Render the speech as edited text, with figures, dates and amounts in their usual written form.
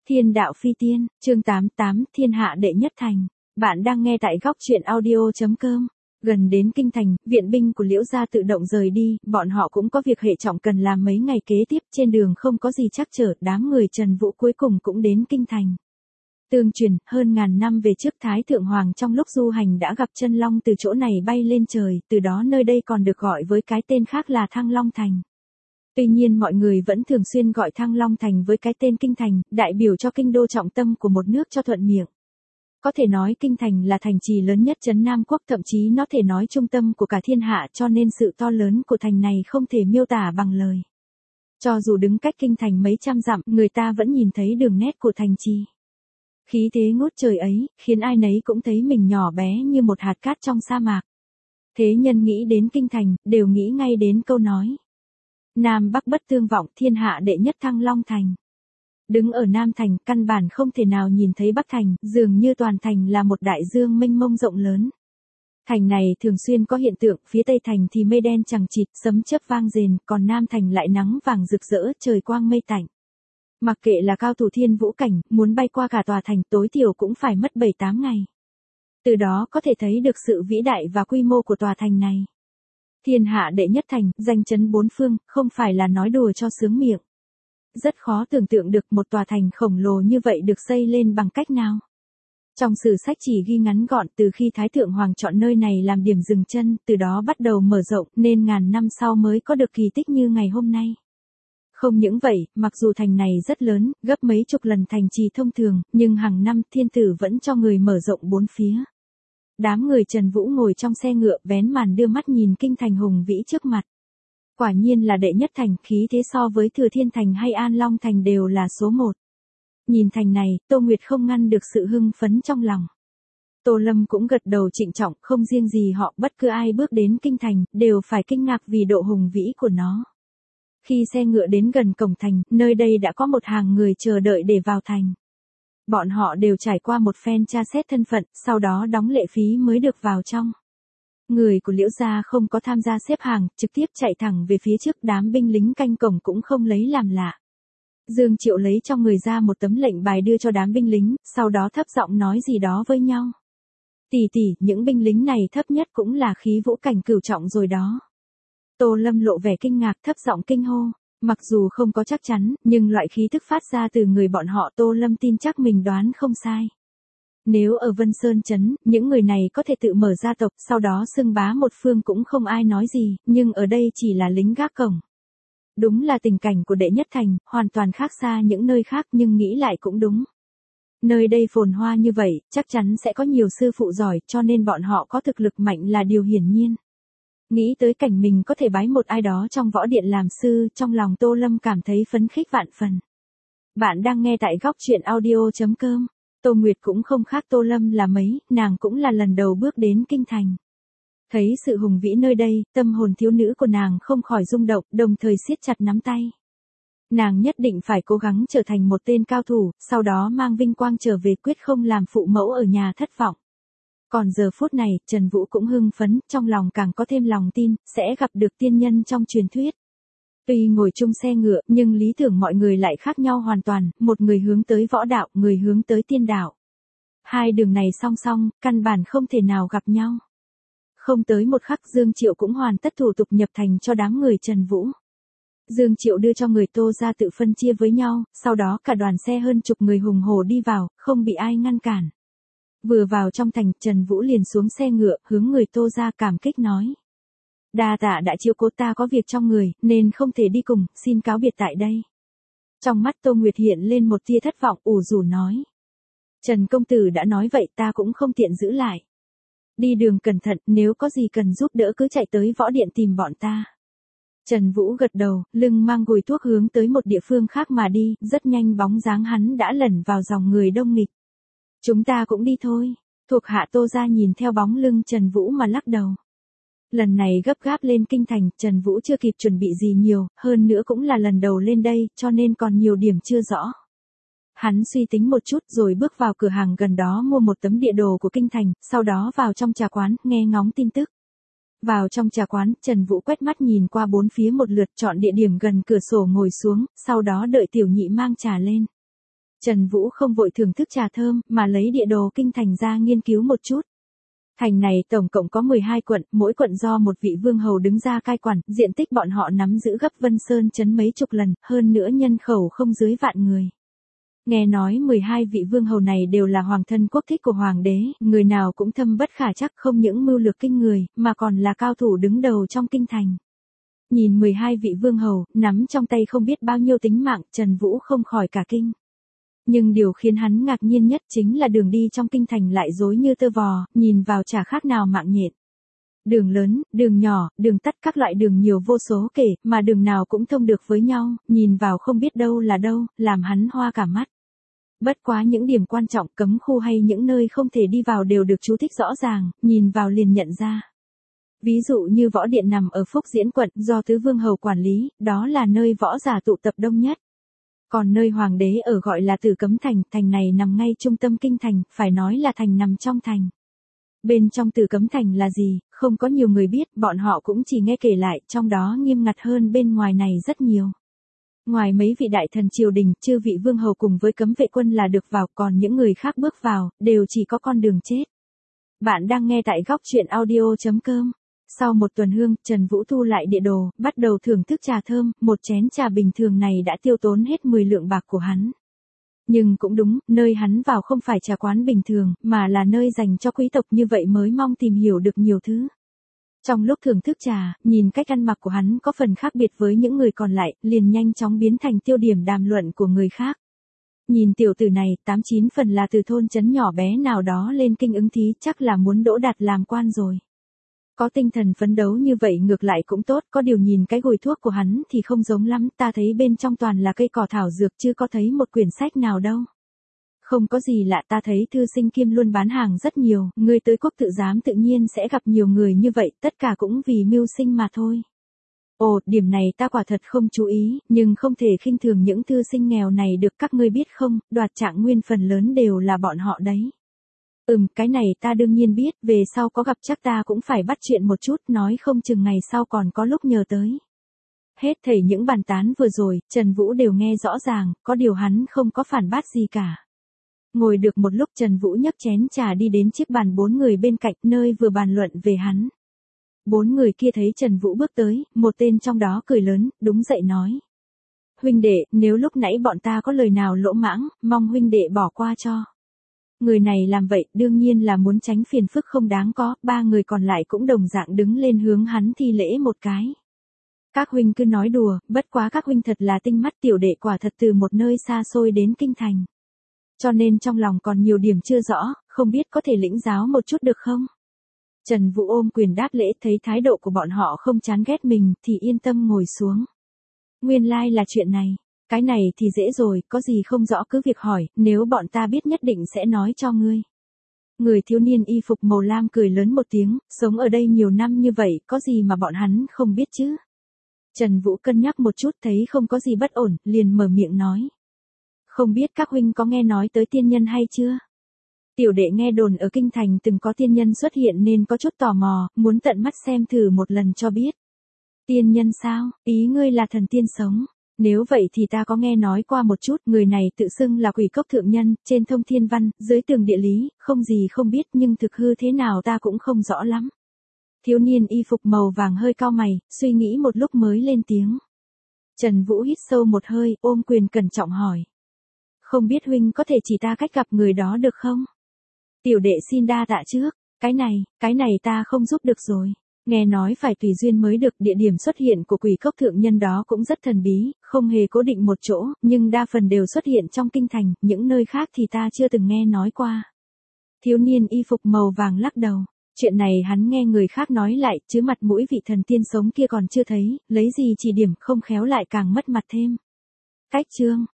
Thiên đạo phi tiên, chương 88, thiên hạ đệ nhất thành. Bạn đang nghe tại góc truyện audio.com. Gần đến kinh thành, viện binh của Liễu gia tự động rời đi, bọn họ cũng có việc hệ trọng cần làm mấy ngày kế tiếp, trên đường không có gì trắc trở, đám người Trần Vũ cuối cùng cũng đến kinh thành. Tương truyền, hơn ngàn năm về trước Thái Thượng Hoàng trong lúc du hành đã gặp chân long từ chỗ này bay lên trời, từ đó nơi đây còn được gọi với cái tên khác là Thăng Long Thành. Tuy nhiên mọi người vẫn thường xuyên gọi Thăng Long Thành với cái tên Kinh Thành, đại biểu cho kinh đô trọng tâm của một nước cho thuận miệng. Có thể nói Kinh Thành là thành trì lớn nhất trấn Nam Quốc, thậm chí nó thể nói trung tâm của cả thiên hạ, cho nên sự to lớn của thành này không thể miêu tả bằng lời. Cho dù đứng cách Kinh Thành mấy trăm dặm, người ta vẫn nhìn thấy đường nét của thành trì. Khí thế ngút trời ấy, khiến ai nấy cũng thấy mình nhỏ bé như một hạt cát trong sa mạc. Thế nhân nghĩ đến Kinh Thành, đều nghĩ ngay đến câu nói. Nam Bắc bất tương vọng, thiên hạ đệ nhất Thăng Long Thành. Đứng ở Nam Thành, căn bản không thể nào nhìn thấy Bắc Thành, dường như toàn thành là một đại dương mênh mông rộng lớn. Thành này thường xuyên có hiện tượng, phía Tây Thành thì mây đen chằng chịt, sấm chớp vang rền, còn Nam Thành lại nắng vàng rực rỡ, trời quang mây tạnh. Mặc kệ là cao thủ thiên vũ cảnh, muốn bay qua cả tòa thành tối thiểu cũng phải mất 7-8 ngày. Từ đó có thể thấy được sự vĩ đại và quy mô của tòa thành này. Thiên hạ đệ nhất thành, danh chấn bốn phương, không phải là nói đùa cho sướng miệng. Rất khó tưởng tượng được một tòa thành khổng lồ như vậy được xây lên bằng cách nào. Trong sử sách chỉ ghi ngắn gọn từ khi Thái Thượng Hoàng chọn nơi này làm điểm dừng chân, từ đó bắt đầu mở rộng nên ngàn năm sau mới có được kỳ tích như ngày hôm nay. Không những vậy, mặc dù thành này rất lớn, gấp mấy chục lần thành trì thông thường, nhưng hàng năm thiên tử vẫn cho người mở rộng bốn phía. Đám người Trần Vũ ngồi trong xe ngựa vén màn đưa mắt nhìn kinh thành hùng vĩ trước mặt. Quả nhiên là đệ nhất thành, khí thế so với Thừa Thiên Thành hay An Long Thành đều là số một. Nhìn thành này, Tô Nguyệt không ngăn được sự hưng phấn trong lòng. Tô Lâm cũng gật đầu trịnh trọng, không riêng gì họ, bất cứ ai bước đến kinh thành, đều phải kinh ngạc vì độ hùng vĩ của nó. Khi xe ngựa đến gần cổng thành, nơi đây đã có một hàng người chờ đợi để vào thành. Bọn họ đều trải qua một phen tra xét thân phận, sau đó đóng lệ phí mới được vào trong. Người của Liễu gia không có tham gia xếp hàng, trực tiếp chạy thẳng về phía trước, đám binh lính canh cổng cũng không lấy làm lạ. Dương Triệu lấy trong người ra một tấm lệnh bài đưa cho đám binh lính, sau đó thấp giọng nói gì đó với nhau. Tỷ, những binh lính này thấp nhất cũng là khí vũ cảnh cửu trọng rồi đó. Tô Lâm lộ vẻ kinh ngạc, thấp giọng kinh hô. Mặc dù không có chắc chắn, nhưng loại khí thức phát ra từ người bọn họ Tô Lâm tin chắc mình đoán không sai. Nếu ở Vân Sơn Trấn, những người này có thể tự mở gia tộc, sau đó xưng bá một phương cũng không ai nói gì, nhưng ở đây chỉ là lính gác cổng. Đúng là tình cảnh của đệ nhất thành, hoàn toàn khác xa những nơi khác, nhưng nghĩ lại cũng đúng. Nơi đây phồn hoa như vậy, chắc chắn sẽ có nhiều sư phụ giỏi, cho nên bọn họ có thực lực mạnh là điều hiển nhiên. Nghĩ tới cảnh mình có thể bái một ai đó trong võ điện làm sư, trong lòng Tô Lâm cảm thấy phấn khích vạn phần. Bạn đang nghe tại góc truyện audio.com. Tô Nguyệt cũng không khác Tô Lâm là mấy, nàng cũng là lần đầu bước đến kinh thành. Thấy sự hùng vĩ nơi đây, tâm hồn thiếu nữ của nàng không khỏi rung động, đồng thời siết chặt nắm tay. Nàng nhất định phải cố gắng trở thành một tên cao thủ, sau đó mang vinh quang trở về, quyết không làm phụ mẫu ở nhà thất vọng. Còn giờ phút này, Trần Vũ cũng hưng phấn, trong lòng càng có thêm lòng tin, sẽ gặp được tiên nhân trong truyền thuyết. Tuy ngồi chung xe ngựa, nhưng lý tưởng mọi người lại khác nhau hoàn toàn, một người hướng tới võ đạo, người hướng tới tiên đạo. Hai đường này song song, căn bản không thể nào gặp nhau. Không tới một khắc Dương Triệu cũng hoàn tất thủ tục nhập thành cho đám người Trần Vũ. Dương Triệu đưa cho người Tô ra tự phân chia với nhau, sau đó cả đoàn xe hơn chục người hùng hổ đi vào, không bị ai ngăn cản. Vừa vào trong thành, Trần Vũ liền xuống xe ngựa, hướng người Tô ra cảm kích nói. Đa tạ đã chiếu cố, ta có việc trong người, nên không thể đi cùng, xin cáo biệt tại đây. Trong mắt Tô Nguyệt hiện lên một tia thất vọng, ủ rủ nói. Trần công tử đã nói vậy, ta cũng không tiện giữ lại. Đi đường cẩn thận, nếu có gì cần giúp đỡ cứ chạy tới võ điện tìm bọn ta. Trần Vũ gật đầu, lưng mang gùi thuốc hướng tới một địa phương khác mà đi, rất nhanh bóng dáng hắn đã lẩn vào dòng người đông nghịch. Chúng ta cũng đi thôi. Thuộc hạ Tô ra nhìn theo bóng lưng Trần Vũ mà lắc đầu. Lần này gấp gáp lên kinh thành, Trần Vũ chưa kịp chuẩn bị gì nhiều, hơn nữa cũng là lần đầu lên đây, cho nên còn nhiều điểm chưa rõ. Hắn suy tính một chút rồi bước vào cửa hàng gần đó mua một tấm địa đồ của kinh thành, sau đó vào trong trà quán, nghe ngóng tin tức. Vào trong trà quán, Trần Vũ quét mắt nhìn qua bốn phía một lượt, chọn địa điểm gần cửa sổ ngồi xuống, sau đó đợi tiểu nhị mang trà lên. Trần Vũ không vội thưởng thức trà thơm, mà lấy địa đồ kinh thành ra nghiên cứu một chút. Thành này tổng cộng có 12 quận, mỗi quận do một vị vương hầu đứng ra cai quản, diện tích bọn họ nắm giữ gấp Vân Sơn trấn mấy chục lần, hơn nữa nhân khẩu không dưới vạn người. Nghe nói 12 vị vương hầu này đều là hoàng thân quốc thích của hoàng đế, người nào cũng thâm bất khả trắc, không những mưu lược kinh người, mà còn là cao thủ đứng đầu trong kinh thành. Nhìn 12 vị vương hầu, nắm trong tay không biết bao nhiêu tính mạng, Trần Vũ không khỏi cả kinh. Nhưng điều khiến hắn ngạc nhiên nhất chính là đường đi trong kinh thành lại rối như tơ vò, nhìn vào chả khác nào mạng nhện. Đường lớn, đường nhỏ, đường tắt các loại đường nhiều vô số kể, mà đường nào cũng thông được với nhau, nhìn vào không biết đâu là đâu, làm hắn hoa cả mắt. Bất quá những điểm quan trọng cấm khu hay những nơi không thể đi vào đều được chú thích rõ ràng, nhìn vào liền nhận ra. Ví dụ như võ điện nằm ở Phúc Diễn quận do tứ vương hầu quản lý, đó là nơi võ giả tụ tập đông nhất. Còn nơi hoàng đế ở gọi là Tử Cấm Thành, thành này nằm ngay trung tâm kinh thành, phải nói là thành nằm trong thành. Bên trong Tử Cấm Thành là gì, không có nhiều người biết, bọn họ cũng chỉ nghe kể lại, trong đó nghiêm ngặt hơn bên ngoài này rất nhiều. Ngoài mấy vị đại thần triều đình, chư vị vương hầu cùng với cấm vệ quân là được vào, còn những người khác bước vào, đều chỉ có con đường chết. Bạn đang nghe tại góc truyện audio.com. Sau một tuần hương, Trần Vũ thu lại địa đồ, bắt đầu thưởng thức trà thơm, một chén trà bình thường này đã tiêu tốn hết 10 lượng bạc của hắn. Nhưng cũng đúng, nơi hắn vào không phải trà quán bình thường, mà là nơi dành cho quý tộc, như vậy mới mong tìm hiểu được nhiều thứ. Trong lúc thưởng thức trà, nhìn cách ăn mặc của hắn có phần khác biệt với những người còn lại, liền nhanh chóng biến thành tiêu điểm đàm luận của người khác. Nhìn tiểu tử này, 89 phần là từ thôn trấn nhỏ bé nào đó lên kinh ứng thí, chắc là muốn đỗ đạt làm quan rồi. Có tinh thần phấn đấu như vậy ngược lại cũng tốt, có điều nhìn cái gùi thuốc của hắn thì không giống lắm, ta thấy bên trong toàn là cây cỏ thảo dược chứ có thấy một quyển sách nào đâu. Không có gì lạ, ta thấy thư sinh Kim luôn bán hàng rất nhiều, người tới quốc tự giám tự nhiên sẽ gặp nhiều người như vậy, tất cả cũng vì mưu sinh mà thôi. Ồ, điểm này ta quả thật không chú ý, nhưng không thể khinh thường những thư sinh nghèo này được, các ngươi biết không, đoạt trạng nguyên phần lớn đều là bọn họ đấy. Cái này ta đương nhiên biết, về sau có gặp chắc ta cũng phải bắt chuyện một chút, nói không chừng ngày sau còn có lúc nhờ tới. Hết thảy những bàn tán vừa rồi, Trần Vũ đều nghe rõ ràng, có điều hắn không có phản bác gì cả. Ngồi được một lúc Trần Vũ nhấc chén trà đi đến chiếc bàn 4 người bên cạnh, nơi vừa bàn luận về hắn. 4 người kia thấy Trần Vũ bước tới, một tên trong đó cười lớn, đúng dậy nói. Huynh đệ, nếu lúc nãy bọn ta có lời nào lỗ mãng, mong huynh đệ bỏ qua cho. Người này làm vậy đương nhiên là muốn tránh phiền phức không đáng có, 3 người còn lại cũng đồng dạng đứng lên hướng hắn thi lễ một cái. Các huynh cứ nói đùa, bất quá các huynh thật là tinh mắt, tiểu đệ quả thật từ một nơi xa xôi đến kinh thành. Cho nên trong lòng còn nhiều điểm chưa rõ, không biết có thể lĩnh giáo một chút được không? Trần Vũ ôm quyền đáp lễ, thấy thái độ của bọn họ không chán ghét mình thì yên tâm ngồi xuống. Nguyên lai là chuyện này. Cái này thì dễ rồi, có gì không rõ cứ việc hỏi, nếu bọn ta biết nhất định sẽ nói cho ngươi. Người thiếu niên y phục màu lam cười lớn một tiếng, sống ở đây nhiều năm như vậy, có gì mà bọn hắn không biết chứ. Trần Vũ cân nhắc một chút thấy không có gì bất ổn, liền mở miệng nói. Không biết các huynh có nghe nói tới tiên nhân hay chưa? Tiểu đệ nghe đồn ở kinh thành từng có tiên nhân xuất hiện nên có chút tò mò, muốn tận mắt xem thử một lần cho biết. Tiên nhân sao, ý ngươi là thần tiên sống? Nếu vậy thì ta có nghe nói qua một chút, người này tự xưng là Quỷ Cốc thượng nhân, trên thông thiên văn, dưới tường địa lý, không gì không biết nhưng thực hư thế nào ta cũng không rõ lắm. Thiếu niên y phục màu vàng hơi cau mày, suy nghĩ một lúc mới lên tiếng. Trần Vũ hít sâu một hơi, ôm quyền cẩn trọng hỏi. Không biết huynh có thể chỉ ta cách gặp người đó được không? Tiểu đệ xin đa tạ trước, cái này ta không giúp được rồi. Nghe nói phải tùy duyên mới được, địa điểm xuất hiện của Quỷ Cốc thượng nhân đó cũng rất thần bí, không hề cố định một chỗ, nhưng đa phần đều xuất hiện trong kinh thành, những nơi khác thì ta chưa từng nghe nói qua. Thiếu niên y phục màu vàng lắc đầu, chuyện này hắn nghe người khác nói lại, chứ mặt mũi vị thần tiên sống kia còn chưa thấy, lấy gì chỉ điểm không khéo lại càng mất mặt thêm. Cách chương,